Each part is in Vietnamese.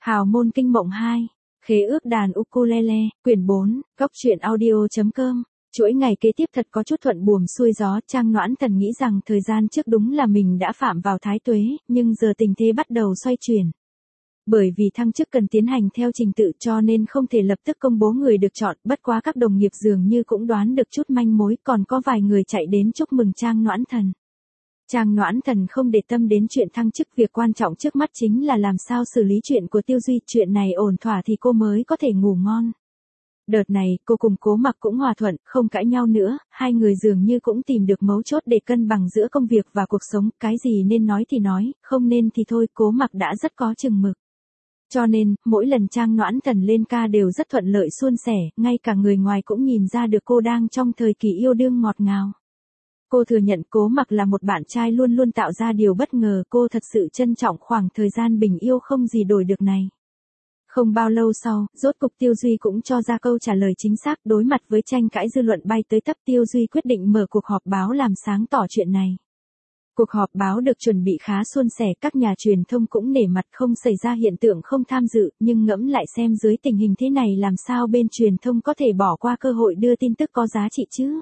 Hào môn kinh mộng 2, khế ước đàn ukulele, quyển 4, góc truyện audio.com. Chuỗi ngày kế tiếp thật có chút thuận buồm xuôi gió, Trang Noãn Thần nghĩ rằng thời gian trước đúng là mình đã phạm vào thái tuế, nhưng giờ tình thế bắt đầu xoay chuyển. Bởi vì thăng chức cần tiến hành theo trình tự cho nên không thể lập tức công bố người được chọn, bất quá các đồng nghiệp dường như cũng đoán được chút manh mối, còn có vài người chạy đến chúc mừng Trang Noãn Thần. Trang Noãn Thần không để tâm đến chuyện thăng chức, việc quan trọng trước mắt chính là làm sao xử lý chuyện của Tiêu Duy, chuyện này ổn thỏa thì cô mới có thể ngủ ngon. Đợt này, cô cùng Cố Mặc cũng hòa thuận, không cãi nhau nữa, hai người dường như cũng tìm được mấu chốt để cân bằng giữa công việc và cuộc sống, cái gì nên nói thì nói, không nên thì thôi, Cố Mặc đã rất có chừng mực. Cho nên, mỗi lần Trang Noãn Thần lên ca đều rất thuận lợi suôn sẻ, ngay cả người ngoài cũng nhìn ra được cô đang trong thời kỳ yêu đương ngọt ngào. Cô thừa nhận Cố Mặc là một bạn trai luôn luôn tạo ra điều bất ngờ, cô thật sự trân trọng khoảng thời gian bình yêu không gì đổi được này. Không bao lâu sau, rốt cục Tiêu Duy cũng cho ra câu trả lời chính xác, đối mặt với tranh cãi dư luận bay tới tấp, Tiêu Duy quyết định mở cuộc họp báo làm sáng tỏ chuyện này. Cuộc họp báo được chuẩn bị khá suôn sẻ, các nhà truyền thông cũng nể mặt không xảy ra hiện tượng không tham dự, nhưng ngẫm lại xem dưới tình hình thế này làm sao bên truyền thông có thể bỏ qua cơ hội đưa tin tức có giá trị chứ.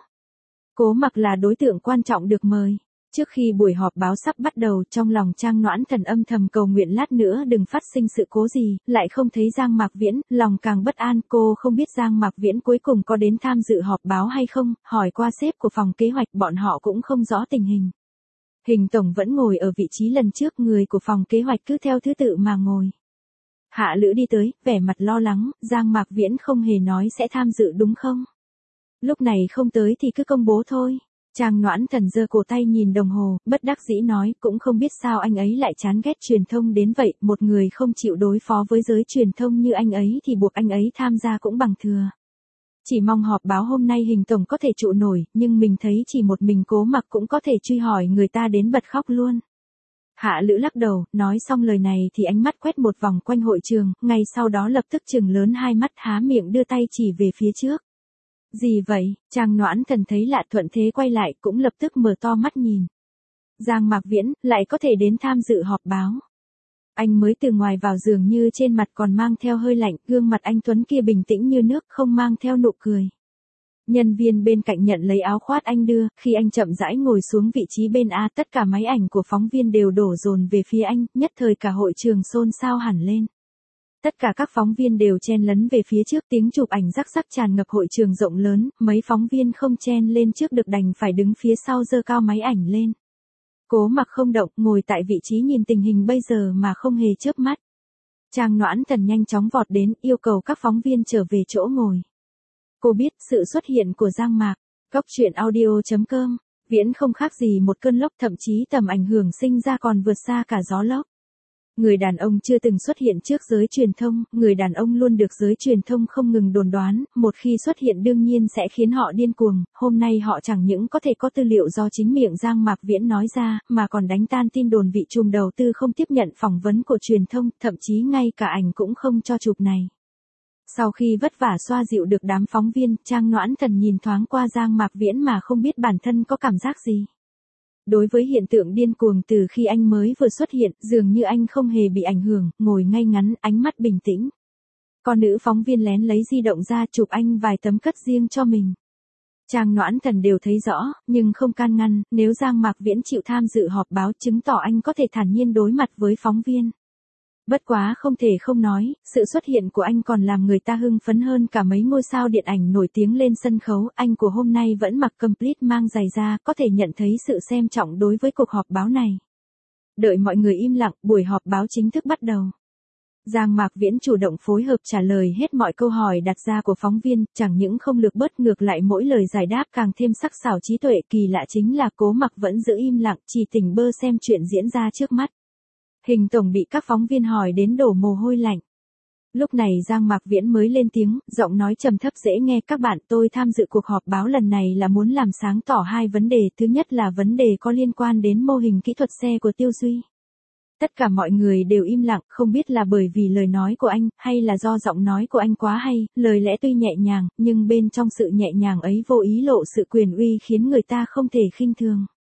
Cố Mặc là đối tượng quan trọng được mời. Trước khi buổi họp báo sắp bắt đầu, trong lòng Trang Noãn Thần âm thầm cầu nguyện lát nữa đừng phát sinh sự cố gì, lại không thấy Giang Mạc Viễn, lòng càng bất an, cô không biết Giang Mạc Viễn cuối cùng có đến tham dự họp báo hay không, hỏi qua sếp của phòng kế hoạch bọn họ cũng không rõ tình hình. Hình tổng vẫn ngồi ở vị trí lần trước, người của phòng kế hoạch cứ theo thứ tự mà ngồi. Hạ Lữ đi tới, vẻ mặt lo lắng, Giang Mạc Viễn không hề nói sẽ tham dự đúng không? Lúc này không tới thì cứ công bố thôi. Trang Noãn Thần giơ cổ tay nhìn đồng hồ, bất đắc dĩ nói, cũng không biết sao anh ấy lại chán ghét truyền thông đến vậy, một người không chịu đối phó với giới truyền thông như anh ấy thì buộc anh ấy tham gia cũng bằng thừa. Chỉ mong họp báo hôm nay Hình tổng có thể trụ nổi, nhưng mình thấy chỉ một mình Cố Mặc cũng có thể truy hỏi người ta đến bật khóc luôn. Hạ Lữ lắc đầu, nói xong lời này thì ánh mắt quét một vòng quanh hội trường, ngay sau đó lập tức trừng lớn hai mắt, há miệng đưa tay chỉ về phía trước. Gì vậy? Trang Noãn Thần thấy lạ, thuận thế quay lại, cũng lập tức mở to mắt nhìn. Giang Mạc Viễn lại có thể đến tham dự họp báo. Anh mới từ ngoài vào, dường như trên mặt còn mang theo hơi lạnh, gương mặt anh tuấn kia bình tĩnh như nước, không mang theo nụ cười. Nhân viên bên cạnh nhận lấy áo khoác anh đưa, khi anh chậm rãi ngồi xuống vị trí bên A, tất cả máy ảnh của phóng viên đều đổ dồn về phía anh, nhất thời cả hội trường xôn xao hẳn lên. Tất cả các phóng viên đều chen lấn về phía trước, tiếng chụp ảnh rắc rắc tràn ngập hội trường rộng lớn, mấy phóng viên không chen lên trước được đành phải đứng phía sau giơ cao máy ảnh lên. Cố Mặc không động, ngồi tại vị trí nhìn tình hình bây giờ mà không hề chớp mắt. Trang Noãn Thần nhanh chóng vọt đến, yêu cầu các phóng viên trở về chỗ ngồi. Cô biết sự xuất hiện của Giang Mạc, góc truyện audio.com, Viễn không khác gì một cơn lốc, thậm chí tầm ảnh hưởng sinh ra còn vượt xa cả gió lốc. Người đàn ông chưa từng xuất hiện trước giới truyền thông, người đàn ông luôn được giới truyền thông không ngừng đồn đoán, một khi xuất hiện đương nhiên sẽ khiến họ điên cuồng, hôm nay họ chẳng những có thể có tư liệu do chính miệng Giang Mạc Viễn nói ra, mà còn đánh tan tin đồn vị trùm đầu tư không tiếp nhận phỏng vấn của truyền thông, thậm chí ngay cả ảnh cũng không cho chụp này. Sau khi vất vả xoa dịu được đám phóng viên, Trang Noãn Thần nhìn thoáng qua Giang Mạc Viễn mà không biết bản thân có cảm giác gì. Đối với hiện tượng điên cuồng từ khi anh mới vừa xuất hiện, dường như anh không hề bị ảnh hưởng, ngồi ngay ngắn, ánh mắt bình tĩnh. Con nữ phóng viên lén lấy di động ra chụp anh vài tấm cất riêng cho mình. Trang Noãn Thần đều thấy rõ, nhưng không can ngăn, nếu Giang Mạc Viễn chịu tham dự họp báo chứng tỏ anh có thể thản nhiên đối mặt với phóng viên. Bất quá không thể không nói, sự xuất hiện của anh còn làm người ta hưng phấn hơn cả mấy ngôi sao điện ảnh nổi tiếng lên sân khấu, anh của hôm nay vẫn mặc complete mang giày da, có thể nhận thấy sự xem trọng đối với cuộc họp báo này. Đợi mọi người im lặng, buổi họp báo chính thức bắt đầu. Giang Mạc Viễn chủ động phối hợp trả lời hết mọi câu hỏi đặt ra của phóng viên, chẳng những không lược bớt, ngược lại mỗi lời giải đáp càng thêm sắc sảo trí tuệ, kỳ lạ chính là Cố Mặc vẫn giữ im lặng, chỉ tỉnh bơ xem chuyện diễn ra trước mắt. Hình tổng bị các phóng viên hỏi đến đổ mồ hôi lạnh. Lúc này Giang Mạc Viễn mới lên tiếng, giọng nói trầm thấp dễ nghe, các bạn, tôi tham dự cuộc họp báo lần này là muốn làm sáng tỏ hai vấn đề, thứ nhất là vấn đề có liên quan đến mô hình kỹ thuật xe của Tiêu Duy. Tất cả mọi người đều im lặng, không biết là bởi vì lời nói của anh, hay là do giọng nói của anh quá hay, lời lẽ tuy nhẹ nhàng, nhưng bên trong sự nhẹ nhàng ấy vô ý lộ sự quyền uy khiến người ta không thể khinh thường.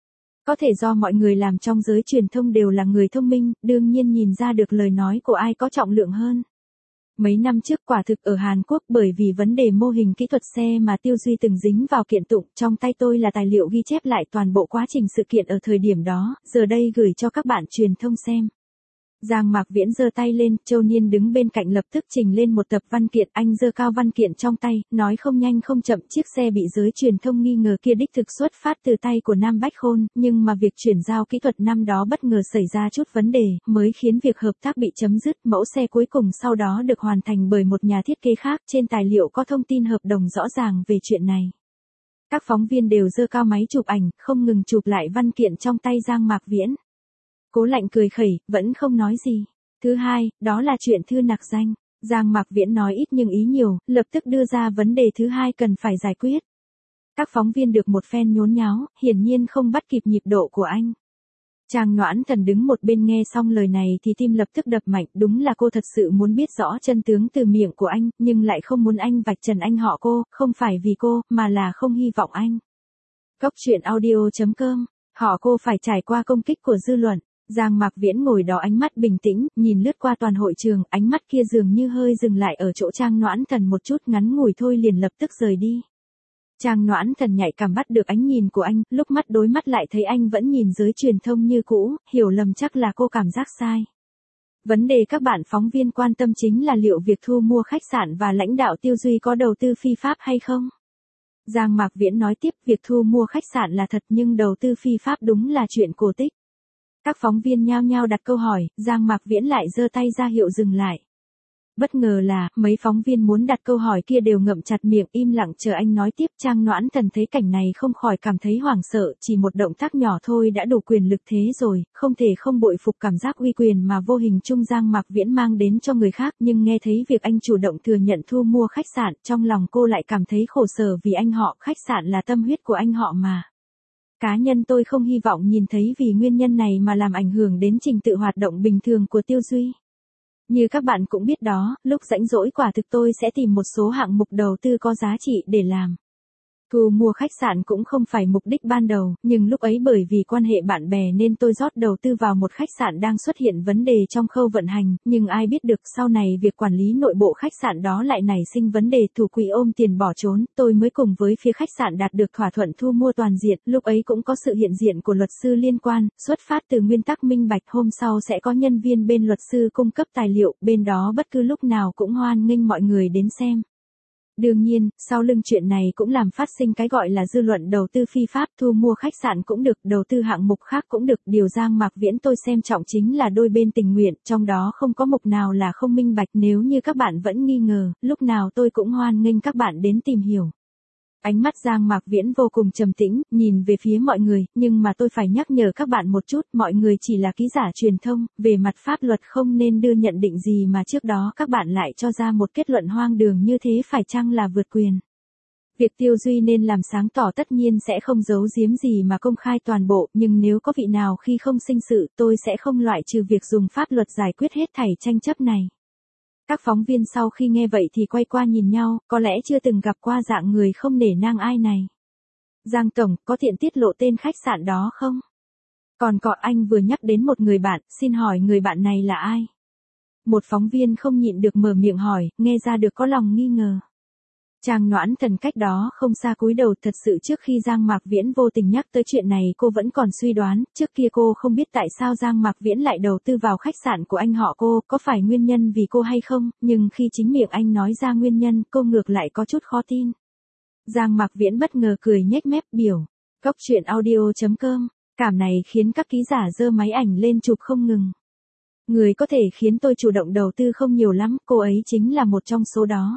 Có thể do mọi người làm trong giới truyền thông đều là người thông minh, đương nhiên nhìn ra được lời nói của ai có trọng lượng hơn. Mấy năm trước quả thực ở Hàn Quốc bởi vì vấn đề mô hình kỹ thuật xe mà Tiêu Duy từng dính vào kiện tụng, trong tay tôi là tài liệu ghi chép lại toàn bộ quá trình sự kiện ở thời điểm đó, giờ đây gửi cho các bạn truyền thông xem. Giang Mạc Viễn giơ tay lên, Châu Niên đứng bên cạnh lập tức trình lên một tập văn kiện, anh giơ cao văn kiện trong tay, nói không nhanh không chậm, chiếc xe bị giới truyền thông nghi ngờ kia đích thực xuất phát từ tay của Nam Bách Khôn, nhưng mà việc chuyển giao kỹ thuật năm đó bất ngờ xảy ra chút vấn đề, mới khiến việc hợp tác bị chấm dứt, mẫu xe cuối cùng sau đó được hoàn thành bởi một nhà thiết kế khác, trên tài liệu có thông tin hợp đồng rõ ràng về chuyện này. Các phóng viên đều giơ cao máy chụp ảnh, không ngừng chụp lại văn kiện trong tay Giang Mạc Viễn. Cố Lạnh cười khẩy, vẫn không nói gì. Thứ hai, đó là chuyện thư nặc danh. Giang Mạc Viễn nói ít nhưng ý nhiều, lập tức đưa ra vấn đề thứ hai cần phải giải quyết. Các phóng viên được một phen nhốn nháo, hiển nhiên không bắt kịp nhịp độ của anh. Trang Noãn Thần đứng một bên nghe xong lời này thì tim lập tức đập mạnh, đúng là cô thật sự muốn biết rõ chân tướng từ miệng của anh, nhưng lại không muốn anh vạch trần anh họ cô, không phải vì cô, mà là không hy vọng anh. Góc truyện audio.com, họ cô phải trải qua công kích của dư luận. Giang Mạc Viễn ngồi đó ánh mắt bình tĩnh, nhìn lướt qua toàn hội trường, ánh mắt kia dường như hơi dừng lại ở chỗ Trang Noãn Thần một chút, ngắn ngủi thôi liền lập tức rời đi. Trang Noãn Thần nhạy cảm bắt được ánh nhìn của anh, lúc mắt đối mắt lại thấy anh vẫn nhìn giới truyền thông như cũ, hiểu lầm chắc là cô cảm giác sai. Vấn đề các bạn phóng viên quan tâm chính là liệu việc thu mua khách sạn và lãnh đạo Tiêu Duy có đầu tư phi pháp hay không? Giang Mạc Viễn nói tiếp, việc thu mua khách sạn là thật nhưng đầu tư phi pháp đúng là chuyện cổ tích. Các phóng viên nhao nhao đặt câu hỏi, Giang Mạc Viễn lại giơ tay ra hiệu dừng lại. Bất ngờ là, mấy phóng viên muốn đặt câu hỏi kia đều ngậm chặt miệng im lặng chờ anh nói tiếp. Trang Noãn Thần thấy cảnh này không khỏi cảm thấy hoảng sợ, chỉ một động tác nhỏ thôi đã đủ quyền lực thế rồi, không thể không bội phục cảm giác uy quyền mà vô hình chung Giang Mạc Viễn mang đến cho người khác, nhưng nghe thấy việc anh chủ động thừa nhận thu mua khách sạn, trong lòng cô lại cảm thấy khổ sở vì anh họ, khách sạn là tâm huyết của anh họ mà. Cá nhân tôi không hy vọng nhìn thấy vì nguyên nhân này mà làm ảnh hưởng đến trình tự hoạt động bình thường của Tiêu Duy. Như các bạn cũng biết đó, lúc rảnh rỗi quả thực tôi sẽ tìm một số hạng mục đầu tư có giá trị để làm. Thu mua khách sạn cũng không phải mục đích ban đầu, nhưng lúc ấy bởi vì quan hệ bạn bè nên tôi rót đầu tư vào một khách sạn đang xuất hiện vấn đề trong khâu vận hành, nhưng ai biết được sau này việc quản lý nội bộ khách sạn đó lại nảy sinh vấn đề, thủ quỹ ôm tiền bỏ trốn, tôi mới cùng với phía khách sạn đạt được thỏa thuận thu mua toàn diện, lúc ấy cũng có sự hiện diện của luật sư liên quan, xuất phát từ nguyên tắc minh bạch, hôm sau sẽ có nhân viên bên luật sư cung cấp tài liệu, bên đó bất cứ lúc nào cũng hoan nghênh mọi người đến xem. Đương nhiên, sau lưng chuyện này cũng làm phát sinh cái gọi là dư luận đầu tư phi pháp, thu mua khách sạn cũng được, đầu tư hạng mục khác cũng được, điều Giang Mạc Viễn tôi xem trọng chính là đôi bên tình nguyện, trong đó không có mục nào là không minh bạch, nếu như các bạn vẫn nghi ngờ, lúc nào tôi cũng hoan nghênh các bạn đến tìm hiểu. Ánh mắt Giang Mạc Viễn vô cùng trầm tĩnh, nhìn về phía mọi người, nhưng mà tôi phải nhắc nhở các bạn một chút, mọi người chỉ là ký giả truyền thông, về mặt pháp luật không nên đưa nhận định gì mà trước đó các bạn lại cho ra một kết luận hoang đường như thế, phải chăng là vượt quyền. Việc Tiêu Duy nên làm sáng tỏ tất nhiên sẽ không giấu giếm gì mà công khai toàn bộ, nhưng nếu có vị nào khi không sinh sự, tôi sẽ không loại trừ việc dùng pháp luật giải quyết hết thảy tranh chấp này. Các phóng viên sau khi nghe vậy thì quay qua nhìn nhau, có lẽ chưa từng gặp qua dạng người không nể nang ai này. Giang Tổng, có tiện tiết lộ tên khách sạn đó không? Còn có, anh vừa nhắc đến một người bạn, xin hỏi người bạn này là ai? Một phóng viên không nhịn được mở miệng hỏi, nghe ra được có lòng nghi ngờ. Trang Noãn Thần cách đó không xa cúi đầu, thật sự trước khi Giang Mạc Viễn vô tình nhắc tới chuyện này cô vẫn còn suy đoán, trước kia cô không biết tại sao Giang Mạc Viễn lại đầu tư vào khách sạn của anh họ cô, có phải nguyên nhân vì cô hay không, nhưng khi chính miệng anh nói ra nguyên nhân, cô ngược lại có chút khó tin. Giang Mạc Viễn bất ngờ cười nhếch mép, biểu, góc truyện audio.com, cảm này khiến các ký giả giơ máy ảnh lên chụp không ngừng. Người có thể khiến tôi chủ động đầu tư không nhiều lắm, cô ấy chính là một trong số đó.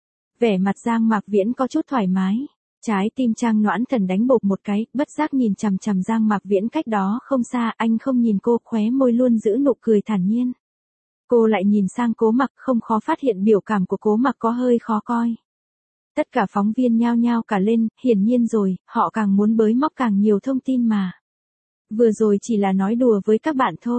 Vẻ mặt Giang Mạc Viễn có chút thoải mái. Trái tim Trang Noãn Thần đánh bộp một cái, bất giác nhìn chằm chằm Giang Mạc Viễn cách đó không xa, anh không nhìn cô, khóe môi luôn giữ nụ cười thản nhiên. Cô lại nhìn sang Cố Mặc, không khó phát hiện biểu cảm của Cố Mặc có hơi khó coi. Tất cả phóng viên nhao nhao cả lên, hiển nhiên rồi, họ càng muốn bới móc càng nhiều thông tin mà. Vừa rồi chỉ là nói đùa với các bạn thôi.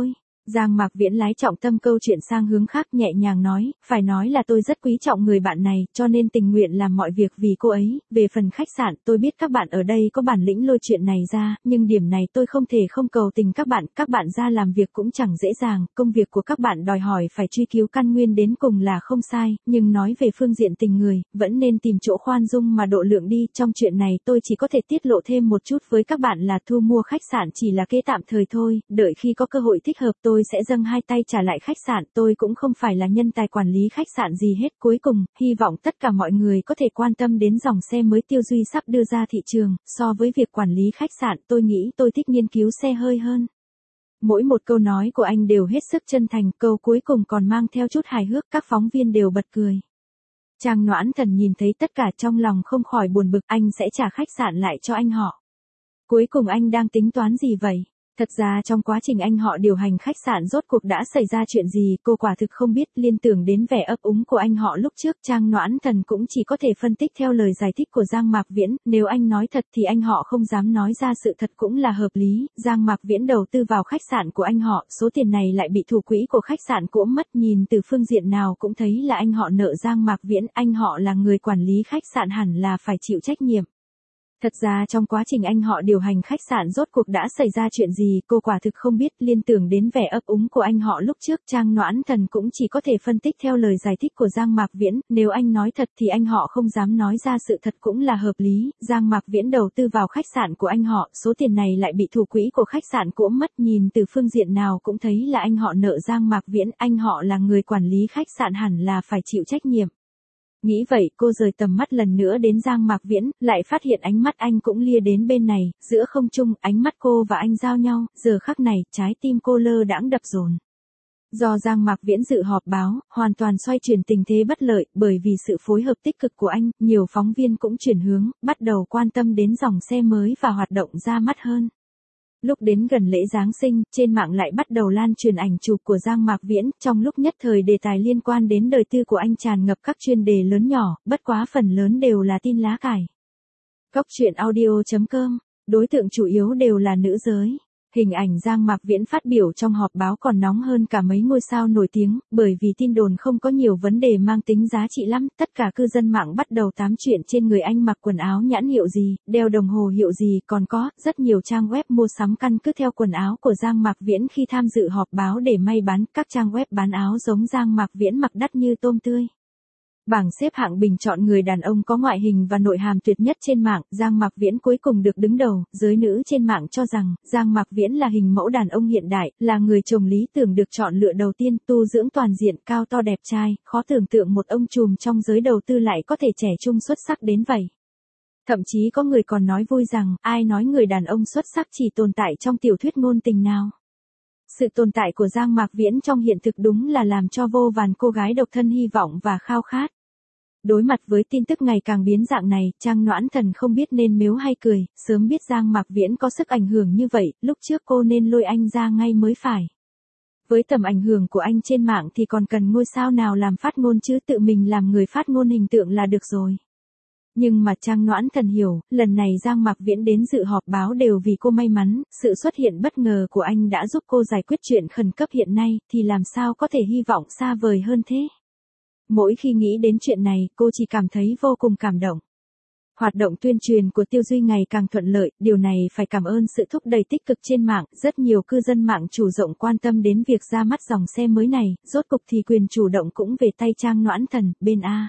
Giang Mạc Viễn lái trọng tâm câu chuyện sang hướng khác, nhẹ nhàng nói, phải nói là tôi rất quý trọng người bạn này, cho nên tình nguyện làm mọi việc vì cô ấy. Về phần khách sạn, tôi biết các bạn ở đây có bản lĩnh lôi chuyện này ra, nhưng điểm này tôi không thể không cầu tình các bạn ra làm việc cũng chẳng dễ dàng, công việc của các bạn đòi hỏi phải truy cứu căn nguyên đến cùng là không sai, nhưng nói về phương diện tình người, vẫn nên tìm chỗ khoan dung mà độ lượng đi. Trong chuyện này tôi chỉ có thể tiết lộ thêm một chút với các bạn là thu mua khách sạn chỉ là kế tạm thời thôi, đợi khi có cơ hội thích hợp tôi sẽ dâng hai tay trả lại khách sạn. Tôi cũng không phải là nhân tài quản lý khách sạn gì hết. Cuối cùng, hy vọng tất cả mọi người có thể quan tâm đến dòng xe mới Tiêu Duy sắp đưa ra thị trường. So với việc quản lý khách sạn, tôi nghĩ tôi thích nghiên cứu xe hơi hơn. Mỗi một câu nói của anh đều hết sức chân thành, câu cuối cùng còn mang theo chút hài hước, các phóng viên đều bật cười. Trang Noãn Thần nhìn thấy tất cả trong lòng không khỏi buồn bực, anh sẽ trả khách sạn lại cho anh họ. Cuối cùng anh đang tính toán gì vậy? Thật ra trong quá trình anh họ điều hành khách sạn rốt cuộc đã xảy ra chuyện gì, cô quả thực không biết. Liên tưởng đến vẻ ấp úng của anh họ lúc trước, Trang Noãn Thần cũng chỉ có thể phân tích theo lời giải thích của Giang Mạc Viễn, nếu anh nói thật thì anh họ không dám nói ra sự thật cũng là hợp lý. Giang Mạc Viễn đầu tư vào khách sạn của anh họ, số tiền này lại bị thủ quỹ của khách sạn cỗm mất, nhìn từ phương diện nào cũng thấy là anh họ nợ Giang Mạc Viễn, anh họ là người quản lý khách sạn hẳn là phải chịu trách nhiệm. Thật ra trong quá trình anh họ điều hành khách sạn rốt cuộc đã xảy ra chuyện gì, cô quả thực không biết. Liên tưởng đến vẻ ấp úng của anh họ lúc trước, Trang Noãn Thần cũng chỉ có thể phân tích theo lời giải thích của Giang Mạc Viễn, nếu anh nói thật thì anh họ không dám nói ra sự thật cũng là hợp lý. Giang Mạc Viễn đầu tư vào khách sạn của anh họ, số tiền này lại bị thủ quỹ của khách sạn cỗm mất, nhìn từ phương diện nào cũng thấy là anh họ nợ Giang Mạc Viễn, anh họ là người quản lý khách sạn hẳn là phải chịu trách nhiệm. Nghĩ vậy, cô rời tầm mắt lần nữa đến Giang Mạc Viễn, lại phát hiện ánh mắt anh cũng lia đến bên này, giữa không trung, ánh mắt cô và anh giao nhau, giờ khắc này, trái tim cô lơ đãng đập dồn. Do Giang Mạc Viễn dự họp báo, hoàn toàn xoay chuyển tình thế bất lợi, bởi vì sự phối hợp tích cực của anh, nhiều phóng viên cũng chuyển hướng, bắt đầu quan tâm đến dòng xe mới và hoạt động ra mắt hơn. Lúc đến gần lễ Giáng sinh, trên mạng lại bắt đầu lan truyền ảnh chụp của Giang Mạc Viễn, trong lúc nhất thời đề tài liên quan đến đời tư của anh tràn ngập các chuyên đề lớn nhỏ, bất quá phần lớn đều là tin lá cải. Góc truyện audio.com, đối tượng chủ yếu đều là nữ giới. Hình ảnh Giang Mạc Viễn phát biểu trong họp báo còn nóng hơn cả mấy ngôi sao nổi tiếng, bởi vì tin đồn không có nhiều vấn đề mang tính giá trị lắm, tất cả cư dân mạng bắt đầu tám chuyện trên người anh mặc quần áo nhãn hiệu gì, đeo đồng hồ hiệu gì, còn có rất nhiều trang web mua sắm căn cứ theo quần áo của Giang Mạc Viễn khi tham dự họp báo để may bán, các trang web bán áo giống Giang Mạc Viễn mặc đắt như tôm tươi. Bảng xếp hạng bình chọn người đàn ông có ngoại hình và nội hàm tuyệt nhất trên mạng, Giang Mạc Viễn cuối cùng được đứng đầu. Giới nữ trên mạng cho rằng, Giang Mạc Viễn là hình mẫu đàn ông hiện đại, là người chồng lý tưởng được chọn lựa đầu tiên, tu dưỡng toàn diện, cao to đẹp trai, khó tưởng tượng một ông trùm trong giới đầu tư lại có thể trẻ trung xuất sắc đến vậy. Thậm chí có người còn nói vui rằng, ai nói người đàn ông xuất sắc chỉ tồn tại trong tiểu thuyết ngôn tình nào. Sự tồn tại của Giang Mạc Viễn trong hiện thực đúng là làm cho vô vàn cô gái độc thân hy vọng và khao khát. Đối mặt với tin tức ngày càng biến dạng này, Trang Noãn Thần không biết nên mếu hay cười, sớm biết Giang Mạc Viễn có sức ảnh hưởng như vậy, lúc trước cô nên lôi anh ra ngay mới phải. Với tầm ảnh hưởng của anh trên mạng thì còn cần ngôi sao nào làm phát ngôn chứ, tự mình làm người phát ngôn hình tượng là được rồi. Nhưng mà Trang Noãn Thần hiểu, lần này Giang Mạc Viễn đến dự họp báo đều vì cô may mắn, sự xuất hiện bất ngờ của anh đã giúp cô giải quyết chuyện khẩn cấp hiện nay, thì làm sao có thể hy vọng xa vời hơn thế. Mỗi khi nghĩ đến chuyện này, cô chỉ cảm thấy vô cùng cảm động. Hoạt động tuyên truyền của Tiêu Duy ngày càng thuận lợi, điều này phải cảm ơn sự thúc đẩy tích cực trên mạng, rất nhiều cư dân mạng chủ rộng quan tâm đến việc ra mắt dòng xe mới này, rốt cục thì quyền chủ động cũng về tay Trang Noãn Thần, bên A.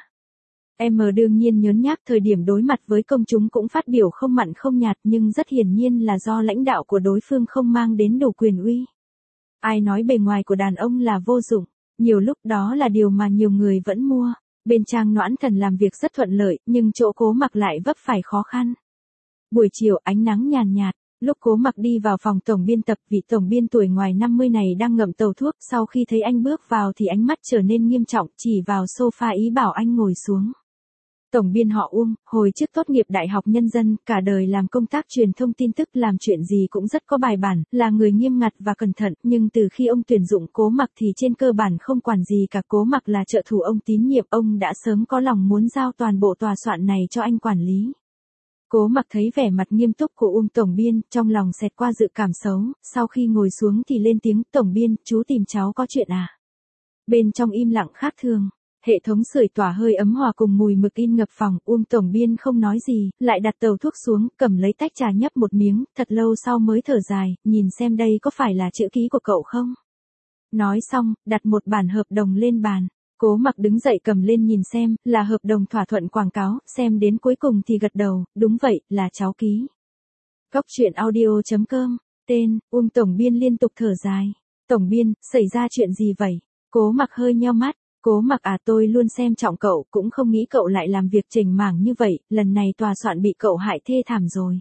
M đương nhiên nhớn nhác thời điểm đối mặt với công chúng cũng phát biểu không mặn không nhạt, nhưng rất hiển nhiên là do lãnh đạo của đối phương không mang đến đủ quyền uy. Ai nói bề ngoài của đàn ông là vô dụng, nhiều lúc đó là điều mà nhiều người vẫn mua. Bên Trang Noãn Thần làm việc rất thuận lợi, nhưng chỗ Cố Mặc lại vấp phải khó khăn. Buổi chiều ánh nắng nhàn nhạt, lúc Cố Mặc đi vào phòng tổng biên tập, vị tổng biên tuổi ngoài 50 này đang ngậm tàu thuốc, sau khi thấy anh bước vào thì ánh mắt trở nên nghiêm trọng, chỉ vào sofa ý bảo anh ngồi xuống. Tổng biên họ Uông, hồi trước tốt nghiệp Đại học Nhân dân, cả đời làm công tác truyền thông tin tức, làm chuyện gì cũng rất có bài bản, là người nghiêm ngặt và cẩn thận, nhưng từ khi ông tuyển dụng Cố Mặc thì trên cơ bản không quản gì cả. Cố Mặc là trợ thủ ông tín nhiệm, ông đã sớm có lòng muốn giao toàn bộ tòa soạn này cho anh quản lý. Cố Mặc thấy vẻ mặt nghiêm túc của tổng biên, trong lòng xẹt qua dự cảm xấu, sau khi ngồi xuống thì lên tiếng, tổng biên, chú tìm cháu có chuyện à? Bên trong im lặng khác thường, hệ thống sưởi tỏa hơi ấm hòa cùng mùi mực in ngập phòng, tổng biên không nói gì, lại đặt tàu thuốc xuống, cầm lấy tách trà nhấp một miếng, thật lâu sau mới thở dài, nhìn xem đây có phải là chữ ký của cậu không? Nói xong, đặt một bản hợp đồng lên bàn. Cố Mặc đứng dậy cầm lên nhìn xem, là hợp đồng thỏa thuận quảng cáo, xem đến cuối cùng thì gật đầu, đúng vậy, là cháu ký. Góc truyện audio.com, tên, tổng biên liên tục thở dài. Tổng biên, xảy ra chuyện gì vậy? Cố Mặc hơi nheo mắt, Cố Mặc à, tôi luôn xem trọng cậu, cũng không nghĩ cậu lại làm việc chểnh mảng như vậy, lần này tòa soạn bị cậu hại thê thảm rồi.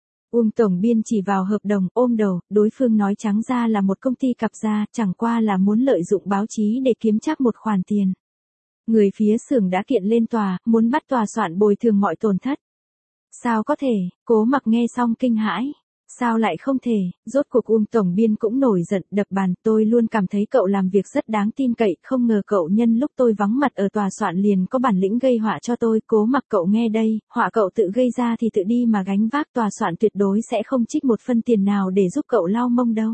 Tổng biên chỉ vào hợp đồng, ôm đầu, đối phương nói trắng ra là một công ty cặp gia, chẳng qua là muốn lợi dụng báo chí để kiếm chắc một khoản tiền. Người phía xưởng đã kiện lên tòa, muốn bắt tòa soạn bồi thường mọi tổn thất. Sao có thể? Cố Mặc nghe xong kinh hãi. Sao lại không thể? Rốt cuộc tổng biên cũng nổi giận, đập bàn, tôi luôn cảm thấy cậu làm việc rất đáng tin cậy, không ngờ cậu nhân lúc tôi vắng mặt ở tòa soạn liền có bản lĩnh gây họa cho tôi. Cố Mặc, cậu nghe đây, họa cậu tự gây ra thì tự đi mà gánh vác, tòa soạn tuyệt đối sẽ không trích một phân tiền nào để giúp cậu lau mông đâu.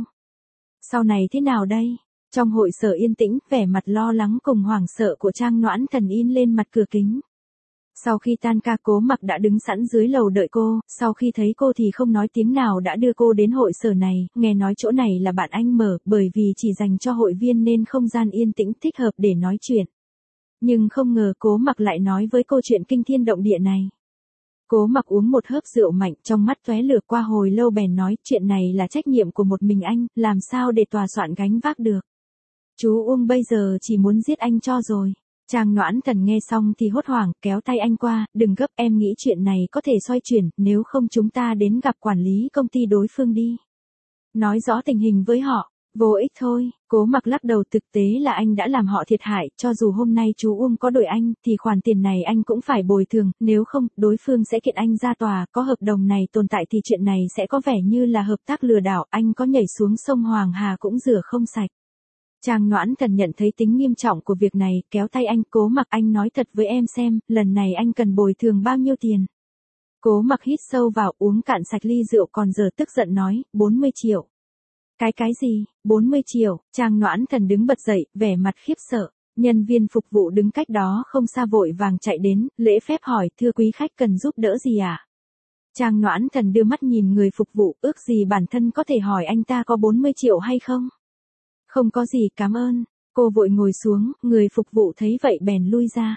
Sau này thế nào đây? Trong hội sở yên tĩnh, vẻ mặt lo lắng cùng hoảng sợ của Trang Noãn Thần in lên mặt cửa kính. Sau khi tan ca, Cố Mặc đã đứng sẵn dưới lầu đợi cô, sau khi thấy cô thì không nói tiếng nào đã đưa cô đến hội sở này, nghe nói chỗ này là bạn anh mở, bởi vì chỉ dành cho hội viên nên không gian yên tĩnh thích hợp để nói chuyện. Nhưng không ngờ Cố Mặc lại nói với cô chuyện kinh thiên động địa này. Cố Mặc uống một hớp rượu mạnh, trong mắt tóe lửa, qua hồi lâu bèn nói, chuyện này là trách nhiệm của một mình anh, làm sao để tòa soạn gánh vác được. Chú bây giờ chỉ muốn giết anh cho rồi. Trang Noãn Thần nghe xong thì hốt hoảng, kéo tay anh qua, đừng gấp, em nghĩ chuyện này có thể xoay chuyển, nếu không chúng ta đến gặp quản lý công ty đối phương đi. Nói rõ tình hình với họ, vô ích thôi. Cố Mặc lắc đầu, thực tế là anh đã làm họ thiệt hại, cho dù hôm nay chú có đổi anh, thì khoản tiền này anh cũng phải bồi thường, nếu không, đối phương sẽ kiện anh ra tòa, có hợp đồng này tồn tại thì chuyện này sẽ có vẻ như là hợp tác lừa đảo, anh có nhảy xuống sông Hoàng Hà cũng rửa không sạch. Trang Noãn Thần nhận thấy tính nghiêm trọng của việc này, kéo tay anh, Cố Mặc, anh nói thật với em xem, lần này anh cần bồi thường bao nhiêu tiền. Cố Mặc hít sâu vào, uống cạn sạch ly rượu, còn giờ tức giận nói, 40 triệu. Cái gì, 40 triệu, Trang Noãn Thần đứng bật dậy, vẻ mặt khiếp sợ. Nhân viên phục vụ đứng cách đó không xa vội vàng chạy đến, lễ phép hỏi, thưa quý khách cần giúp đỡ gì à? Trang Noãn Thần đưa mắt nhìn người phục vụ, ước gì bản thân có thể hỏi anh ta có 40 triệu hay không? Không có gì, cảm ơn. Cô vội ngồi xuống, người phục vụ thấy vậy bèn lui ra.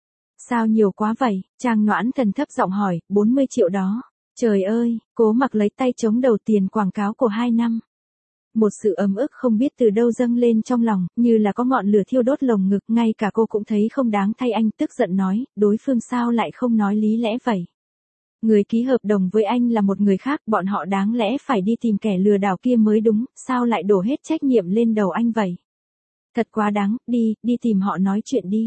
Sao nhiều quá vậy? Trang Noãn Thần thấp giọng hỏi, 40 triệu đó. Trời ơi, Cố Mặc lấy tay chống đầu, tiền quảng cáo của 2 năm. Một sự ấm ức không biết từ đâu dâng lên trong lòng, như là có ngọn lửa thiêu đốt lồng ngực, ngay cả cô cũng thấy không đáng thay anh, tức giận nói, đối phương sao lại không nói lý lẽ vậy? Người ký hợp đồng với anh là một người khác, bọn họ đáng lẽ phải đi tìm kẻ lừa đảo kia mới đúng, sao lại đổ hết trách nhiệm lên đầu anh vậy? Thật quá đáng, đi tìm họ nói chuyện đi.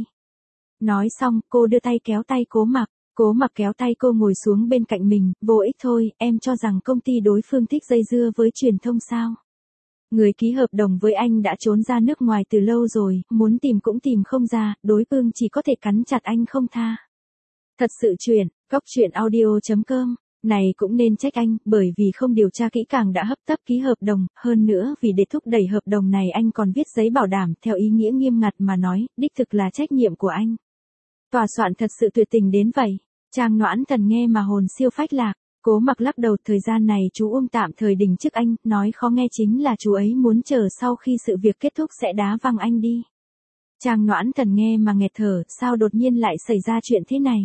Nói xong, cô đưa tay kéo tay Cố Mặc. Cố Mặc kéo tay cô ngồi xuống bên cạnh mình, vô ích thôi, em cho rằng công ty đối phương thích dây dưa với truyền thông sao? Người ký hợp đồng với anh đã trốn ra nước ngoài từ lâu rồi, muốn tìm cũng tìm không ra, đối phương chỉ có thể cắn chặt anh không tha. Thật sự chuyện, góc truyện audio.com, này cũng nên trách anh, bởi vì không điều tra kỹ càng đã hấp tấp ký hợp đồng, hơn nữa vì để thúc đẩy hợp đồng này anh còn viết giấy bảo đảm, theo ý nghĩa nghiêm ngặt mà nói, đích thực là trách nhiệm của anh. Tòa soạn thật sự tuyệt tình đến vậy. Trang Noãn Thần nghe mà hồn siêu phách lạc. Cố Mặc lắc đầu, thời gian này chú tạm thời đình chức anh, nói khó nghe chính là chú ấy muốn chờ sau khi sự việc kết thúc sẽ đá văng anh đi. Trang Noãn Thần nghe mà nghẹt thở, sao đột nhiên lại xảy ra chuyện thế này?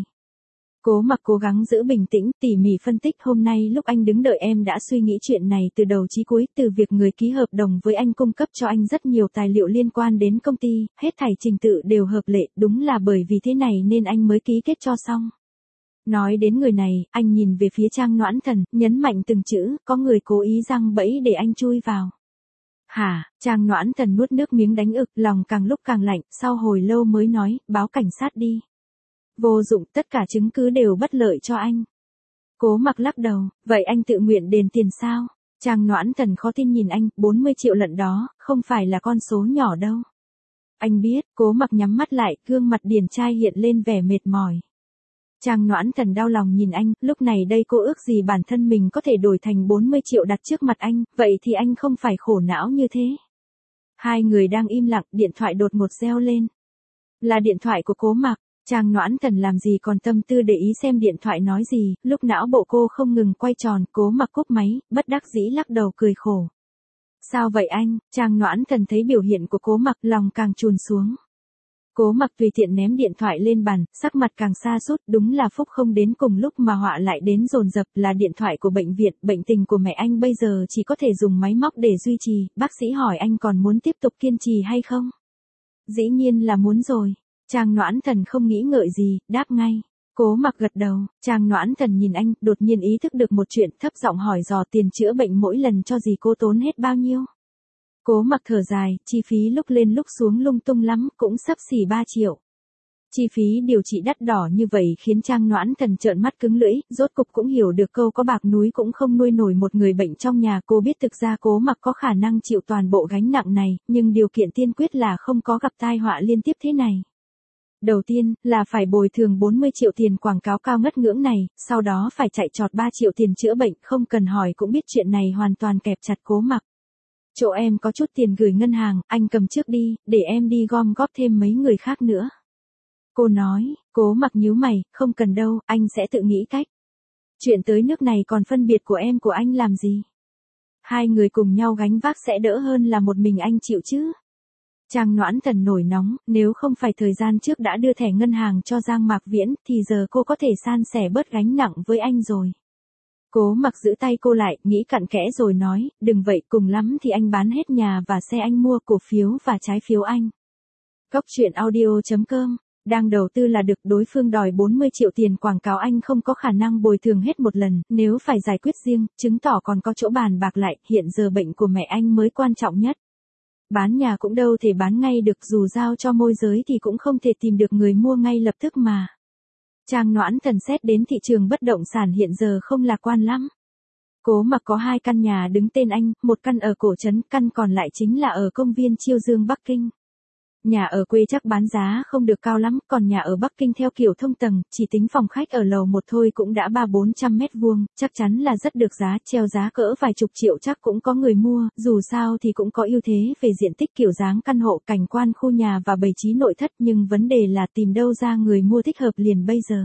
Cố Mặc cố gắng giữ bình tĩnh, tỉ mỉ phân tích, hôm nay lúc anh đứng đợi em đã suy nghĩ chuyện này từ đầu chí cuối, từ việc người ký hợp đồng với anh cung cấp cho anh rất nhiều tài liệu liên quan đến công ty, hết thảy trình tự đều hợp lệ, đúng là bởi vì thế này nên anh mới ký kết cho xong. Nói đến người này, anh nhìn về phía Trang Noãn Thần, nhấn mạnh từng chữ, có người cố ý giăng bẫy để anh chui vào. Hả? Trang Noãn Thần nuốt nước miếng đánh ực, lòng càng lúc càng lạnh, sau hồi lâu mới nói, báo cảnh sát đi. Vô dụng, tất cả chứng cứ đều bất lợi cho anh. Cố Mặc lắc đầu, vậy anh tự nguyện đền tiền sao? Trang Noãn Thần khó tin nhìn anh, 40 triệu lận đó, không phải là con số nhỏ đâu. Anh biết, Cố Mặc nhắm mắt lại, gương mặt điển trai hiện lên vẻ mệt mỏi. Trang Noãn Thần đau lòng nhìn anh, lúc này đây cô ước gì bản thân mình có thể đổi thành 40 triệu đặt trước mặt anh, vậy thì anh không phải khổ não như thế. Hai người đang im lặng, điện thoại đột ngột reo lên. Là điện thoại của Cố Mặc. Trang Noãn Thần làm gì còn tâm tư để ý xem điện thoại nói gì, lúc não bộ cô không ngừng quay tròn, Cố Mặc cúp máy, bất đắc dĩ lắc đầu cười khổ. Sao vậy anh? Trang Noãn Thần thấy biểu hiện của Cố Mặc, lòng càng chùn xuống. Cố Mặc tùy tiện ném điện thoại lên bàn, sắc mặt càng sa sút, đúng là phúc không đến cùng lúc mà họa lại đến dồn dập, là điện thoại của bệnh viện, bệnh tình của mẹ anh bây giờ chỉ có thể dùng máy móc để duy trì, bác sĩ hỏi anh còn muốn tiếp tục kiên trì hay không? Dĩ nhiên là muốn rồi. Trang Noãn Thần không nghĩ ngợi gì, đáp ngay. Cố Mặc gật đầu, Trang Noãn Thần nhìn anh, đột nhiên ý thức được một chuyện, thấp giọng hỏi dò tiền chữa bệnh mỗi lần cho gì cô tốn hết bao nhiêu. Cố Mặc thở dài, chi phí lúc lên lúc xuống lung tung lắm, cũng xấp xỉ 3 triệu. Chi phí điều trị đắt đỏ như vậy khiến Trang Noãn Thần trợn mắt cứng lưỡi, rốt cục cũng hiểu được câu có bạc núi cũng không nuôi nổi một người bệnh trong nhà. Cô biết thực ra Cố Mặc có khả năng chịu toàn bộ gánh nặng này, nhưng điều kiện tiên quyết là không có gặp tai họa liên tiếp thế này. Đầu tiên, là phải bồi thường 40 triệu tiền quảng cáo cao ngất ngưỡng này, sau đó phải chạy trọt 3 triệu tiền chữa bệnh, không cần hỏi cũng biết chuyện này hoàn toàn kẹp chặt Cố Mặc. Chỗ em có chút tiền gửi ngân hàng, anh cầm trước đi, để em đi gom góp thêm mấy người khác nữa. Cô nói. Cố Mặc nhíu mày, không cần đâu, anh sẽ tự nghĩ cách. Chuyện tới nước này còn phân biệt của em của anh làm gì? Hai người cùng nhau gánh vác sẽ đỡ hơn là một mình anh chịu chứ. Trang Noãn Thần nổi nóng, nếu không phải thời gian trước đã đưa thẻ ngân hàng cho Giang Mạc Viễn, thì giờ cô có thể san sẻ bớt gánh nặng với anh rồi. Cố Mặc giữ tay cô lại, nghĩ cặn kẽ rồi nói, đừng vậy, cùng lắm thì anh bán hết nhà và xe anh mua cổ phiếu và trái phiếu anh. Góc truyện audio.com, đang đầu tư là được, đối phương đòi 40 triệu tiền quảng cáo anh không có khả năng bồi thường hết một lần, nếu phải giải quyết riêng, chứng tỏ còn có chỗ bàn bạc lại, hiện giờ bệnh của mẹ anh mới quan trọng nhất. Bán nhà cũng đâu thể bán ngay được, dù giao cho môi giới thì cũng không thể tìm được người mua ngay lập tức mà. Trang Noãn Thần xét đến thị trường bất động sản hiện giờ không lạc quan lắm. Cố Mặc có 2 căn nhà đứng tên anh, một căn ở cổ trấn, căn còn lại chính là ở công viên Chiêu Dương Bắc Kinh. Nhà ở quê chắc bán giá không được cao lắm, còn nhà ở Bắc Kinh theo kiểu thông tầng, chỉ tính phòng khách ở lầu 1 thôi cũng đã 300-400 mét vuông, chắc chắn là rất được giá, treo giá cỡ vài chục triệu chắc cũng có người mua, dù sao thì cũng có ưu thế về diện tích kiểu dáng căn hộ, cảnh quan khu nhà và bày trí nội thất, nhưng vấn đề là tìm đâu ra người mua thích hợp liền bây giờ.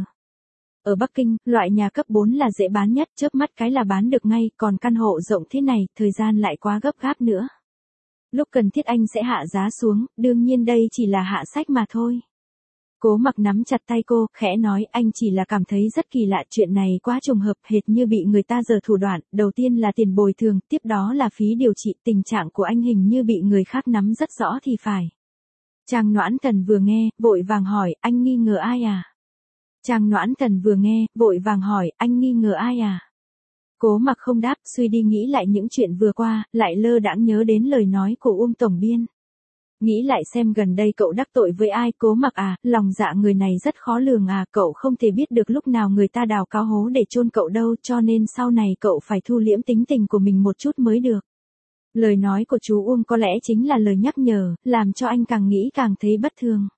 Ở Bắc Kinh, loại nhà cấp 4 là dễ bán nhất, chớp mắt cái là bán được ngay, còn căn hộ rộng thế này, thời gian lại quá gấp gáp nữa. Lúc cần thiết anh sẽ hạ giá xuống, đương nhiên đây chỉ là hạ sách mà thôi. Cố Mặc nắm chặt tay cô, khẽ nói, anh chỉ là cảm thấy rất kỳ lạ, chuyện này quá trùng hợp, hệt như bị người ta giở thủ đoạn, đầu tiên là tiền bồi thường, tiếp đó là phí điều trị, tình trạng của anh hình như bị người khác nắm rất rõ thì phải. Trang Noãn Thần vừa nghe, vội vàng hỏi, anh nghi ngờ ai à? Trang Noãn Thần vừa nghe, vội vàng hỏi, anh nghi ngờ ai à? Cố Mặc không đáp, suy đi nghĩ lại những chuyện vừa qua, lại lơ đãng nhớ đến lời nói của Uông tổng biên. Nghĩ lại xem gần đây cậu đắc tội với ai, Cố Mặc à, lòng dạ người này rất khó lường à, cậu không thể biết được lúc nào người ta đào cao hố để chôn cậu đâu, cho nên sau này cậu phải thu liễm tính tình của mình một chút mới được. Lời nói của chú Uông có lẽ chính là lời nhắc nhở, làm cho anh càng nghĩ càng thấy bất thường.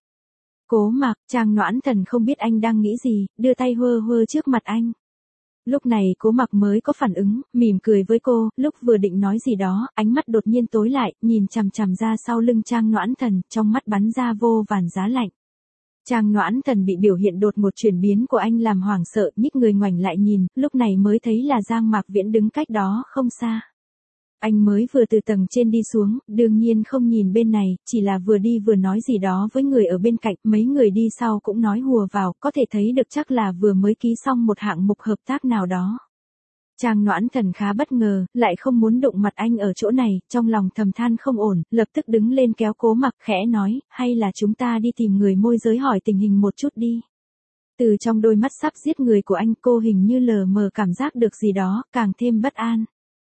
Cố Mặc, Trang Noãn Thần không biết anh đang nghĩ gì, đưa tay hơ hơ trước mặt anh. Lúc này Cố Mặc mới có phản ứng, mỉm cười với cô, lúc vừa định nói gì đó, ánh mắt đột nhiên tối lại, nhìn chằm chằm ra sau lưng Trang Noãn Thần, trong mắt bắn ra vô vàn giá lạnh. Trang Noãn Thần bị biểu hiện đột ngột chuyển biến của anh làm hoảng sợ, nhích người ngoảnh lại nhìn, lúc này mới thấy là Giang Mạc Viễn đứng cách đó không xa. Anh mới vừa từ tầng trên đi xuống, đương nhiên không nhìn bên này, chỉ là vừa đi vừa nói gì đó với người ở bên cạnh, mấy người đi sau cũng nói hùa vào, có thể thấy được chắc là vừa mới ký xong một hạng mục hợp tác nào đó. Trang Noãn Thần khá bất ngờ, lại không muốn đụng mặt anh ở chỗ này, trong lòng thầm than không ổn, lập tức đứng lên kéo Cố Mặc, khẽ nói, hay là chúng ta đi tìm người môi giới hỏi tình hình một chút đi. Từ trong đôi mắt sắp giết người của anh, cô hình như lờ mờ cảm giác được gì đó, càng thêm bất an.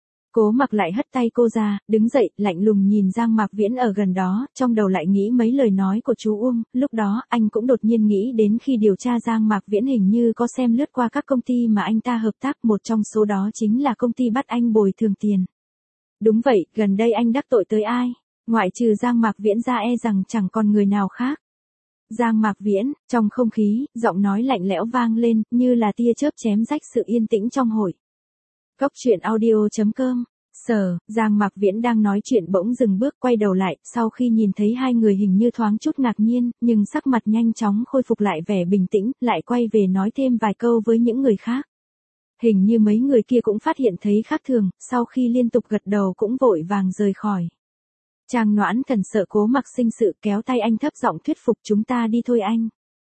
Cố Mặc lại hất tay cô ra, đứng dậy, lạnh lùng nhìn Giang Mạc Viễn ở gần đó, trong đầu lại nghĩ mấy lời nói của chú Uông, lúc đó, anh cũng đột nhiên nghĩ đến khi điều tra Giang Mạc Viễn hình như có xem lướt qua các công ty mà anh ta hợp tác, một trong số đó chính là công ty bắt anh bồi thường tiền. Đúng vậy, gần đây anh đắc tội tới ai? Ngoại trừ Giang Mạc Viễn ra e rằng chẳng còn người nào khác. Giang Mạc Viễn, trong không khí, giọng nói lạnh lẽo vang lên, như là tia chớp chém rách sự yên tĩnh trong hội. Cốc truyện audio.com. Giang Mạc Viễn đang nói chuyện bỗng dừng bước quay đầu lại, sau khi nhìn thấy hai người hình như thoáng chút ngạc nhiên, nhưng sắc mặt nhanh chóng khôi phục lại vẻ bình tĩnh, lại quay về nói thêm vài câu với những người khác. Hình như mấy người kia cũng phát hiện thấy khác thường, sau khi liên tục gật đầu cũng vội vàng rời khỏi. Trang Noãn Thần sợ Cố Mặc sinh sự kéo tay anh thấp giọng thuyết phục chúng ta đi thôi anh.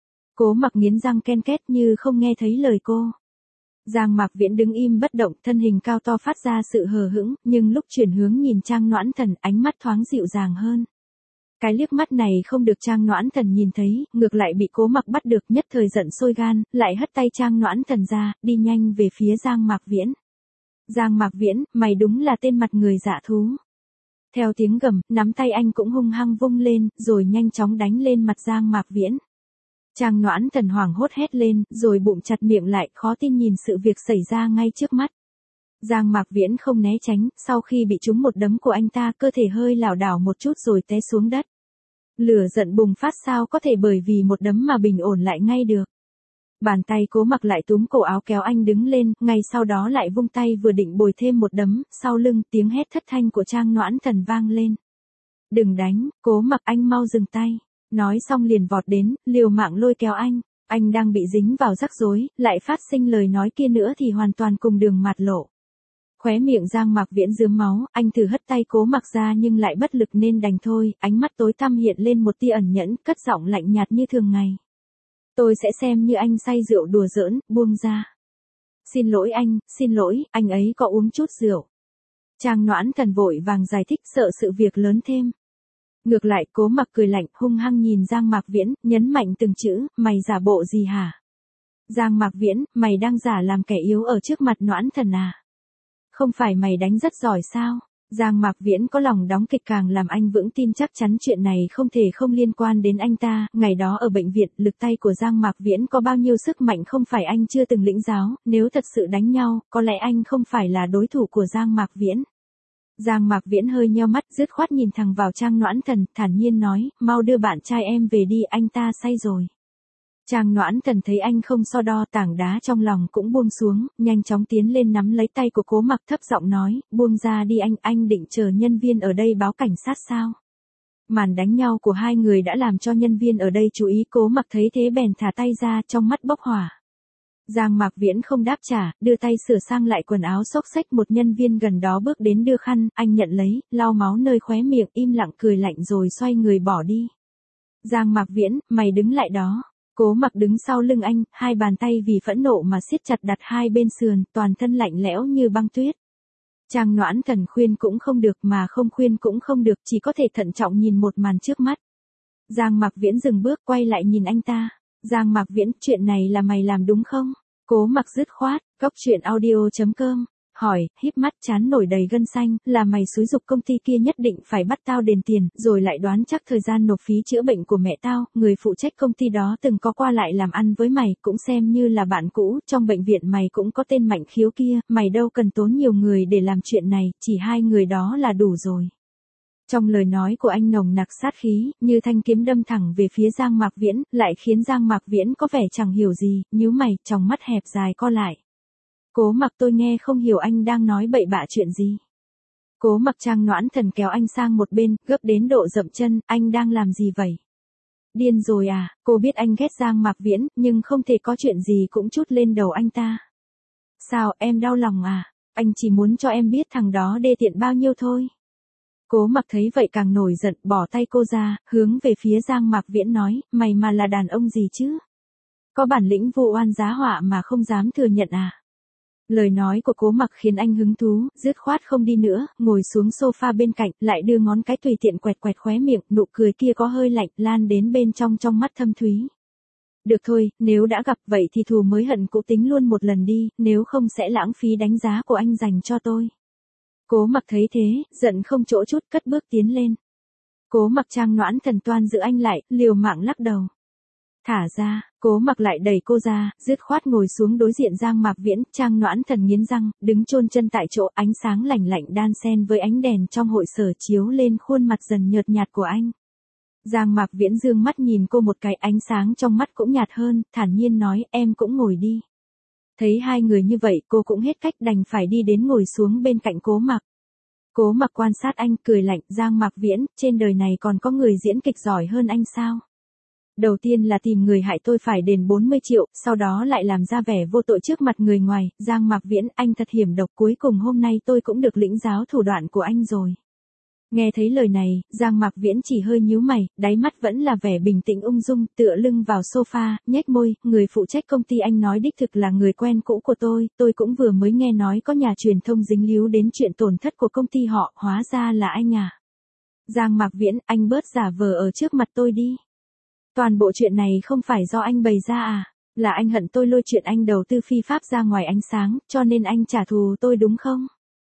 Cố Mặc nghiến răng ken két như không nghe thấy lời cô. Giang Mạc Viễn đứng im bất động, thân hình cao to phát ra sự hờ hững, nhưng lúc chuyển hướng nhìn Trang Noãn Thần, ánh mắt thoáng dịu dàng hơn. Cái liếc mắt này không được Trang Noãn Thần nhìn thấy, ngược lại bị Cố Mặc bắt được, nhất thời giận sôi gan, lại hất tay Trang Noãn Thần ra, đi nhanh về phía Giang Mạc Viễn. Giang Mạc Viễn, mày đúng là tên mặt người dạ thú. Theo tiếng gầm, nắm tay anh cũng hung hăng vung lên, rồi nhanh chóng đánh lên mặt Giang Mạc Viễn. Trang Noãn Thần hoảng hốt hét lên, rồi bụng chặt miệng lại, khó tin nhìn sự việc xảy ra ngay trước mắt. Giang Mạc Viễn không né tránh, sau khi bị trúng một đấm của anh ta, cơ thể hơi lảo đảo một chút rồi té xuống đất. Lửa giận bùng phát, sao có thể bởi vì một đấm mà bình ổn lại ngay được. Bàn tay Cố Mặc lại túm cổ áo kéo anh đứng lên, ngay sau đó lại vung tay vừa định bồi thêm một đấm, sau lưng tiếng hét thất thanh của Trang Noãn Thần vang lên. Đừng đánh, Cố Mặc, anh mau dừng tay. Nói xong liền vọt đến, liều mạng lôi kéo anh đang bị dính vào rắc rối, lại phát sinh lời nói kia nữa thì hoàn toàn cùng đường mạt lộ. Khóe miệng Giang Mạc Viễn rướm máu, anh thử hất tay Cố Mặc ra nhưng lại bất lực nên đành thôi, ánh mắt tối tăm hiện lên một tia ẩn nhẫn, cất giọng lạnh nhạt như thường ngày. Tôi sẽ xem như anh say rượu đùa giỡn, buông ra. Xin lỗi, anh ấy có uống chút rượu. Trang Noãn Thần vội vàng giải thích, sợ sự việc lớn thêm. Ngược lại Cố Mặc cười lạnh, hung hăng nhìn Giang Mạc Viễn, nhấn mạnh từng chữ, mày giả bộ gì hả? Giang Mạc Viễn, mày đang giả làm kẻ yếu ở trước mặt Noãn Thần à? Không phải mày đánh rất giỏi sao? Giang Mạc Viễn có lòng đóng kịch càng làm anh vững tin chắc chắn chuyện này không thể không liên quan đến anh ta. Ngày đó ở bệnh viện, lực tay của Giang Mạc Viễn có bao nhiêu sức mạnh không phải anh chưa từng lĩnh giáo, nếu thật sự đánh nhau, có lẽ anh không phải là đối thủ của Giang Mạc Viễn. Giang Mạc Viễn hơi nheo mắt, dứt khoát nhìn thẳng vào Trang Noãn Thần, thản nhiên nói, mau đưa bạn trai em về đi, anh ta say rồi. Trang Noãn Thần thấy anh không so đo, tảng đá trong lòng cũng buông xuống, nhanh chóng tiến lên nắm lấy tay của Cố Mặc, thấp giọng nói, buông ra đi anh định chờ nhân viên ở đây báo cảnh sát sao? Màn đánh nhau của hai người đã làm cho nhân viên ở đây chú ý, Cố Mặc thấy thế bèn thả tay ra, trong mắt bốc hỏa. Giang Mạc Viễn không đáp trả, đưa tay sửa sang lại quần áo xốc xách, một nhân viên gần đó bước đến đưa khăn, anh nhận lấy, lau máu nơi khóe miệng, im lặng cười lạnh rồi xoay người bỏ đi. Giang Mạc Viễn, mày đứng lại đó. Cố Mặc đứng sau lưng anh, hai bàn tay vì phẫn nộ mà siết chặt đặt hai bên sườn, toàn thân lạnh lẽo như băng tuyết. Trang Noãn Thần khuyên cũng không được mà không khuyên cũng không được, chỉ có thể thận trọng nhìn một màn trước mắt. Giang Mạc Viễn dừng bước quay lại nhìn anh ta. Giang Mạc Viễn, chuyện này là mày làm đúng không? Cố Mặc dứt khoát, cốc truyện audio.com. Hỏi, híp mắt chán nổi đầy gân xanh, là mày xúi giục công ty kia nhất định phải bắt tao đền tiền, rồi lại đoán chắc thời gian nộp phí chữa bệnh của mẹ tao, người phụ trách công ty đó từng có qua lại làm ăn với mày, cũng xem như là bạn cũ, trong bệnh viện mày cũng có tên Mạnh Khiếu kia, mày đâu cần tốn nhiều người để làm chuyện này, chỉ hai người đó là đủ rồi. Trong lời nói của anh nồng nặc sát khí, như thanh kiếm đâm thẳng về phía Giang Mạc Viễn, lại khiến Giang Mạc Viễn có vẻ chẳng hiểu gì, nhíu mày, tròng mắt hẹp dài co lại. Cố Mặc, tôi nghe không hiểu anh đang nói bậy bạ chuyện gì. Cố Mặc. Trang Noãn Thần kéo anh sang một bên, gấp đến độ dậm chân, anh đang làm gì vậy? Điên rồi à? Cô biết anh ghét Giang Mạc Viễn, nhưng không thể có chuyện gì cũng trút lên đầu anh ta. Sao, em đau lòng à? Anh chỉ muốn cho em biết thằng đó đê tiện bao nhiêu thôi. Cố Mặc thấy vậy càng nổi giận, bỏ tay cô ra, hướng về phía Giang Mạc Viễn nói, mày mà là đàn ông gì chứ? Có bản lĩnh vu oan giá họa mà không dám thừa nhận à? Lời nói của Cố Mặc khiến anh hứng thú, dứt khoát không đi nữa, ngồi xuống sofa bên cạnh, lại đưa ngón cái tùy tiện quẹt quẹt khóe miệng, nụ cười kia có hơi lạnh, lan đến bên trong mắt thâm thúy. Được thôi, nếu đã gặp vậy thì thù mới hận cũ tính luôn một lần đi, nếu không sẽ lãng phí đánh giá của anh dành cho tôi. Cố Mặc thấy thế, giận không chỗ chút, cất bước tiến lên. Cố Mặc. Trang Noãn Thần toan giữ anh lại, liều mạng lắc đầu. Thả ra, Cố Mặc lại đẩy cô ra, dứt khoát ngồi xuống đối diện Giang Mạc Viễn. Trang Noãn Thần nghiến răng, đứng chôn chân tại chỗ, ánh sáng lạnh lạnh đan xen với ánh đèn trong hội sở chiếu lên khuôn mặt dần nhợt nhạt của anh. Giang Mạc Viễn dương mắt nhìn cô một cái, ánh sáng trong mắt cũng nhạt hơn, thản nhiên nói em cũng ngồi đi. Thấy hai người như vậy cô cũng hết cách đành phải đi đến ngồi xuống bên cạnh Cố Mặc. Cố Mặc quan sát anh cười lạnh, Giang Mạc Viễn, trên đời này còn có người diễn kịch giỏi hơn anh sao? Đầu tiên là tìm người hại tôi phải đền 40 triệu, sau đó lại làm ra vẻ vô tội trước mặt người ngoài, Giang Mạc Viễn, anh thật hiểm độc, cuối cùng hôm nay tôi cũng được lĩnh giáo thủ đoạn của anh rồi. Nghe thấy lời này, Giang Mạc Viễn chỉ hơi nhíu mày, đáy mắt vẫn là vẻ bình tĩnh ung dung, tựa lưng vào sofa, nhếch môi, người phụ trách công ty anh nói đích thực là người quen cũ của tôi cũng vừa mới nghe nói có nhà truyền thông dính líu đến chuyện tổn thất của công ty họ, hóa ra là anh à. Giang Mạc Viễn, anh bớt giả vờ ở trước mặt tôi đi. Toàn bộ chuyện này không phải do anh bày ra à, là anh hận tôi lôi chuyện anh đầu tư phi pháp ra ngoài ánh sáng, cho nên anh trả thù tôi đúng không?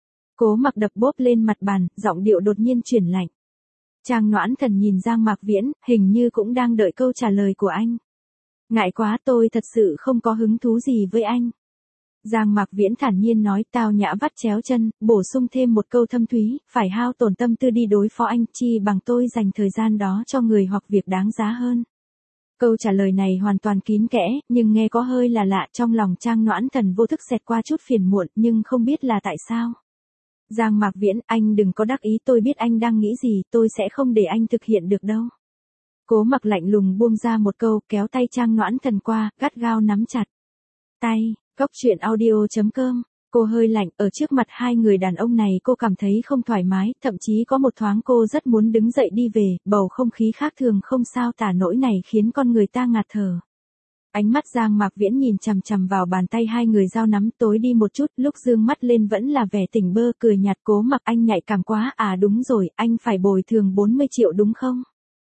Cố Mặc đập bốp lên mặt bàn, giọng điệu đột nhiên chuyển lạnh. Trang Noãn Thần nhìn Giang Mạc Viễn, hình như cũng đang đợi câu trả lời của anh. Ngại quá, tôi thật sự không có hứng thú gì với anh. Giang Mạc Viễn thản nhiên nói, tao nhã vắt chéo chân, bổ sung thêm một câu thâm thúy, phải hao tổn tâm tư đi đối phó anh, chi bằng tôi dành thời gian đó cho người hoặc việc đáng giá hơn. Câu trả lời này hoàn toàn kín kẽ, nhưng nghe có hơi là lạ, trong lòng Trang Noãn Thần vô thức xẹt qua chút phiền muộn, nhưng không biết là tại sao. Giang Mạc Viễn, anh đừng có đắc ý, tôi biết anh đang nghĩ gì, tôi sẽ không để anh thực hiện được đâu. Cố Mặc lạnh lùng buông ra một câu, kéo tay Trang Noãn Thần qua, gắt gao nắm chặt tay. Góc truyện audio.com. Cô hơi lạnh, ở trước mặt hai người đàn ông này cô cảm thấy không thoải mái, thậm chí có một thoáng cô rất muốn đứng dậy đi về, bầu không khí khác thường không sao tả nổi này khiến con người ta ngạt thở. Ánh mắt Giang Mạc Viễn nhìn chằm chằm vào bàn tay hai người giao nắm, tối đi một chút, lúc dương mắt lên vẫn là vẻ tỉnh bơ, cười nhạt. Cố Mặc, anh nhạy cảm quá, à đúng rồi, anh phải bồi thường 40 triệu đúng không?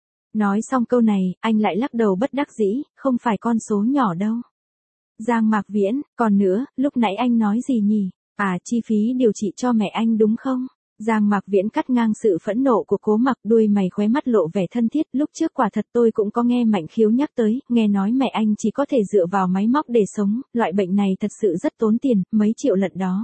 Nói xong câu này, anh lại lắc đầu bất đắc dĩ, không phải con số nhỏ đâu. Giang Mạc Viễn, còn nữa, lúc nãy anh nói gì nhỉ? À, chi phí điều trị cho mẹ anh đúng không? Giang Mạc Viễn cắt ngang sự phẫn nộ của Cố Mặc, đuôi mày khóe mắt lộ vẻ thân thiết, lúc trước quả thật tôi cũng có nghe Mạnh Khiếu nhắc tới, nghe nói mẹ anh chỉ có thể dựa vào máy móc để sống, loại bệnh này thật sự rất tốn tiền, mấy triệu lận đó.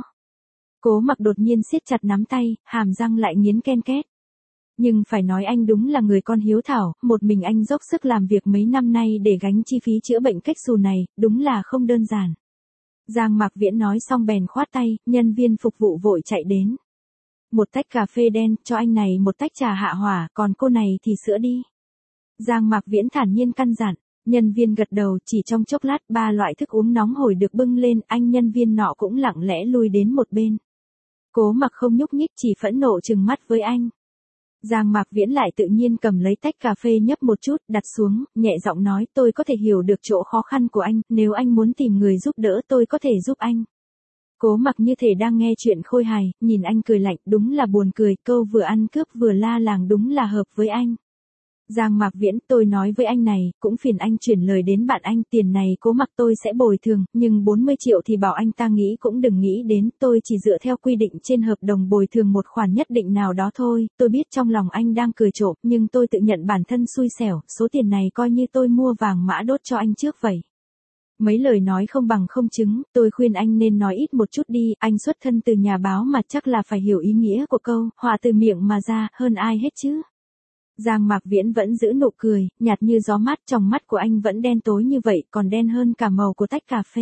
Cố Mặc đột nhiên siết chặt nắm tay, hàm răng lại nghiến ken két. Nhưng phải nói anh đúng là người con hiếu thảo, một mình anh dốc sức làm việc mấy năm nay để gánh chi phí chữa bệnh cách xù này, đúng là không đơn giản. Giang Mạc Viễn nói xong bèn khoát tay, nhân viên phục vụ vội chạy đến. Một tách cà phê đen, cho anh này một tách trà hạ hỏa, còn cô này thì sữa đi. Giang Mạc Viễn thản nhiên căn dặn, nhân viên gật đầu, chỉ trong chốc lát 3 loại thức uống nóng hổi được bưng lên, anh nhân viên nọ cũng lặng lẽ lui đến một bên. Cố Mặc không nhúc nhích, chỉ phẫn nộ trừng mắt với anh. Giang Mạc Viễn lại tự nhiên cầm lấy tách cà phê nhấp một chút, đặt xuống, nhẹ giọng nói, tôi có thể hiểu được chỗ khó khăn của anh, nếu anh muốn tìm người giúp đỡ tôi có thể giúp anh. Cố Mặc như thể đang nghe chuyện khôi hài, nhìn anh cười lạnh, đúng là buồn cười, câu vừa ăn cướp vừa la làng đúng là hợp với anh. Giang Mạc Viễn, tôi nói với anh này, cũng phiền anh chuyển lời đến bạn anh, tiền này Cố Mặc tôi sẽ bồi thường, nhưng 40 triệu thì bảo anh ta nghĩ cũng đừng nghĩ đến, tôi chỉ dựa theo quy định trên hợp đồng bồi thường một khoản nhất định nào đó thôi, tôi biết trong lòng anh đang cười trộm, nhưng tôi tự nhận bản thân xui xẻo, số tiền này coi như tôi mua vàng mã đốt cho anh trước vậy. Mấy lời nói không bằng không chứng, tôi khuyên anh nên nói ít một chút đi, anh xuất thân từ nhà báo mà chắc là phải hiểu ý nghĩa của câu, họa từ miệng mà ra, hơn ai hết chứ. Giang Mạc Viễn vẫn giữ nụ cười, nhạt như gió mát, trong mắt của anh vẫn đen tối như vậy, còn đen hơn cả màu của tách cà phê.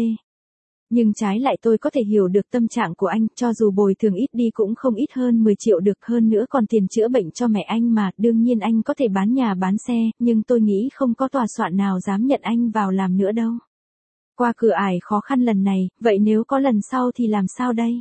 Nhưng trái lại tôi có thể hiểu được tâm trạng của anh, cho dù bồi thường ít đi cũng không ít hơn 10 triệu được, hơn nữa còn tiền chữa bệnh cho mẹ anh mà, đương nhiên anh có thể bán nhà bán xe, nhưng tôi nghĩ không có tòa soạn nào dám nhận anh vào làm nữa đâu. Qua cửa ải khó khăn lần này, vậy nếu có lần sau thì làm sao đây?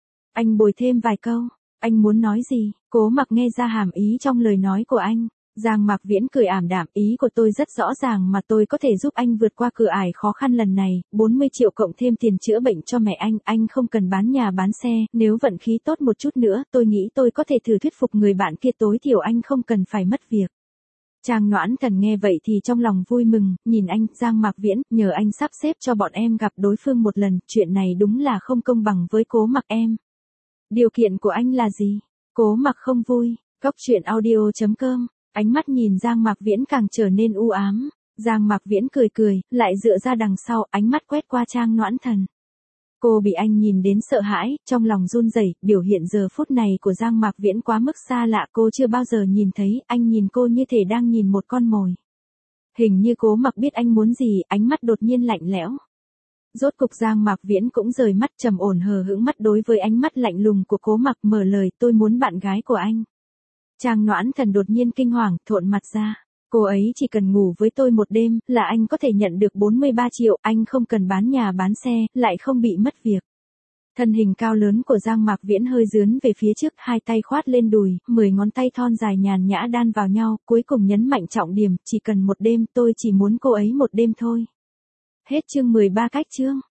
Anh bồi thêm vài câu, anh muốn nói gì? Cố Mặc nghe ra hàm ý trong lời nói của anh. Giang Mạc Viễn cười ảm đạm, ý của tôi rất rõ ràng mà tôi có thể giúp anh vượt qua cửa ải khó khăn lần này, 40 triệu cộng thêm tiền chữa bệnh cho mẹ anh không cần bán nhà bán xe, nếu vận khí tốt một chút nữa, tôi nghĩ tôi có thể thử thuyết phục người bạn kia tối thiểu anh không cần phải mất việc. Trang Noãn Thần nghe vậy thì trong lòng vui mừng, nhìn anh, Giang Mạc Viễn, nhờ anh sắp xếp cho bọn em gặp đối phương một lần, chuyện này đúng là không công bằng với Cố Mặc em. Điều kiện của anh là gì? Cố Mặc không vui. Góc truyện audio.com. Ánh mắt nhìn Giang Mạc Viễn càng trở nên u ám. Giang Mạc Viễn cười cười, lại dựa ra đằng sau, ánh mắt quét qua Trang Noãn Thần. Cô bị anh nhìn đến sợ hãi, trong lòng run rẩy, biểu hiện giờ phút này của Giang Mạc Viễn quá mức xa lạ, cô chưa bao giờ nhìn thấy, anh nhìn cô như thể đang nhìn một con mồi. Hình như Cố Mặc biết anh muốn gì, ánh mắt đột nhiên lạnh lẽo. Rốt cục Giang Mạc Viễn cũng rời mắt trầm ổn hờ hững mắt đối với ánh mắt lạnh lùng của Cố Mặc, mở lời, tôi muốn bạn gái của anh. Trang Noãn Thần đột nhiên kinh hoàng, thộn mặt ra. Cô ấy chỉ cần ngủ với tôi một đêm, là anh có thể nhận được 43 triệu, anh không cần bán nhà bán xe, lại không bị mất việc. Thân hình cao lớn của Giang Mạc Viễn hơi dướn về phía trước, hai tay khoát lên đùi, 10 ngón tay thon dài nhàn nhã đan vào nhau, cuối cùng nhấn mạnh trọng điểm, chỉ cần một đêm, tôi chỉ muốn cô ấy một đêm thôi. Hết chương 13 cách chương.